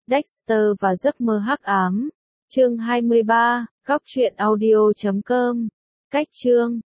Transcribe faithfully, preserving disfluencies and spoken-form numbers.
Dexter và giấc mơ hắc ám. Chương hai mươi ba, góc truyện audio chấm com. Cách chương